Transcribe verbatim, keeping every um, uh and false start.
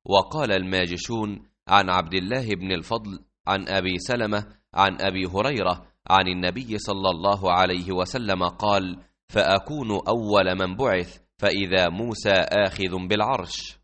وقال الماجشون عن عبد الله بن الفضل عن أبي سلمة عن أبي هريرة عن النبي صلى الله عليه وسلم قال: فأكون أول من بعث فإذا موسى آخذ بالعرش.